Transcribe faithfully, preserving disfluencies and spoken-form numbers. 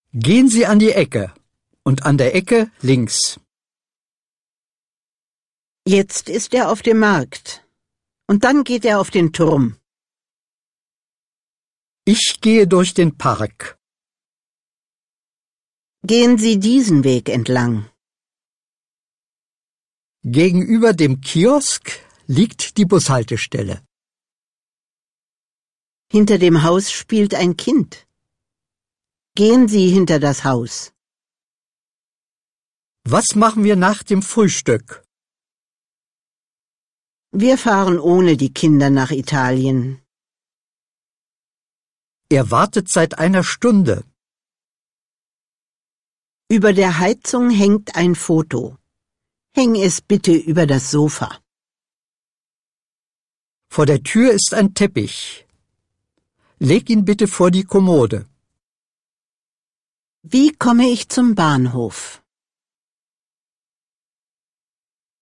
Gehen Sie an die Ecke und an der Ecke links. Jetzt ist er auf dem Markt. Und dann geht er auf den Turm. Ich gehe durch den Park. Gehen Sie diesen Weg entlang. Gegenüber dem Kiosk liegt die Bushaltestelle. Hinter dem Haus spielt ein Kind. Gehen Sie hinter das Haus. Was machen wir nach dem Frühstück? Wir fahren ohne die Kinder nach Italien. Er wartet seit einer Stunde. Über der Heizung hängt ein Foto. Häng es bitte über das Sofa. Vor der Tür ist ein Teppich. Leg ihn bitte vor die Kommode. Wie komme ich zum Bahnhof?